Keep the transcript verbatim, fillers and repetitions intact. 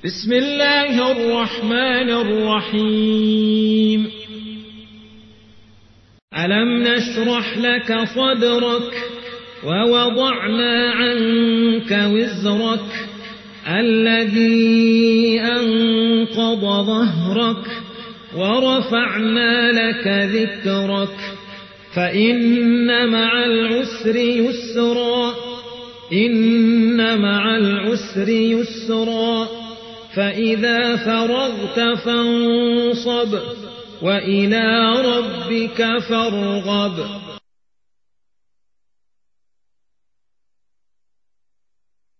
بسم الله الرحمن الرحيم ألم نشرح لك صدرك ووضعنا عنك وزرك الذي أنقض ظهرك ورفعنا لك ذكرك فإن مع العسر يسرا إن مع العسر يسرا فإذا فرغت فانصب وإلى ربك فارغب.